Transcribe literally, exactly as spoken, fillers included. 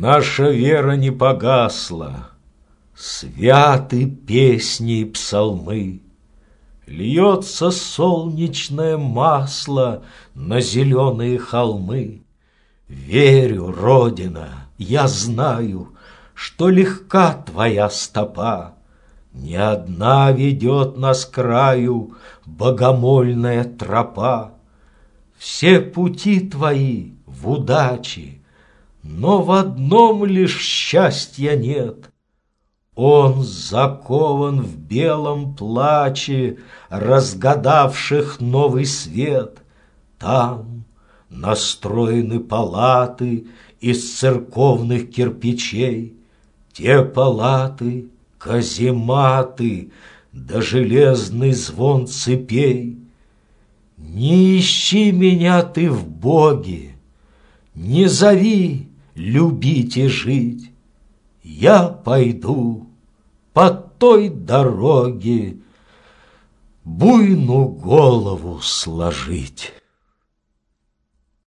Наша вера не погасла, святы песни и псалмы. Льется солнечное масло на зеленые холмы. Верю, Родина, я знаю, что легка твоя стопа. Не одна ведет нас к краю богомольная тропа. Все пути твои в удаче, но в одном лишь счастья нет. Он закован в белом плаче разгадавших новый свет. Там настроены палаты из церковных кирпичей. Те палаты — казематы, да железный звон цепей. Не ищи меня ты в Боге, не зови любить и жить. Я пойду по той дороге буйну голову сложить.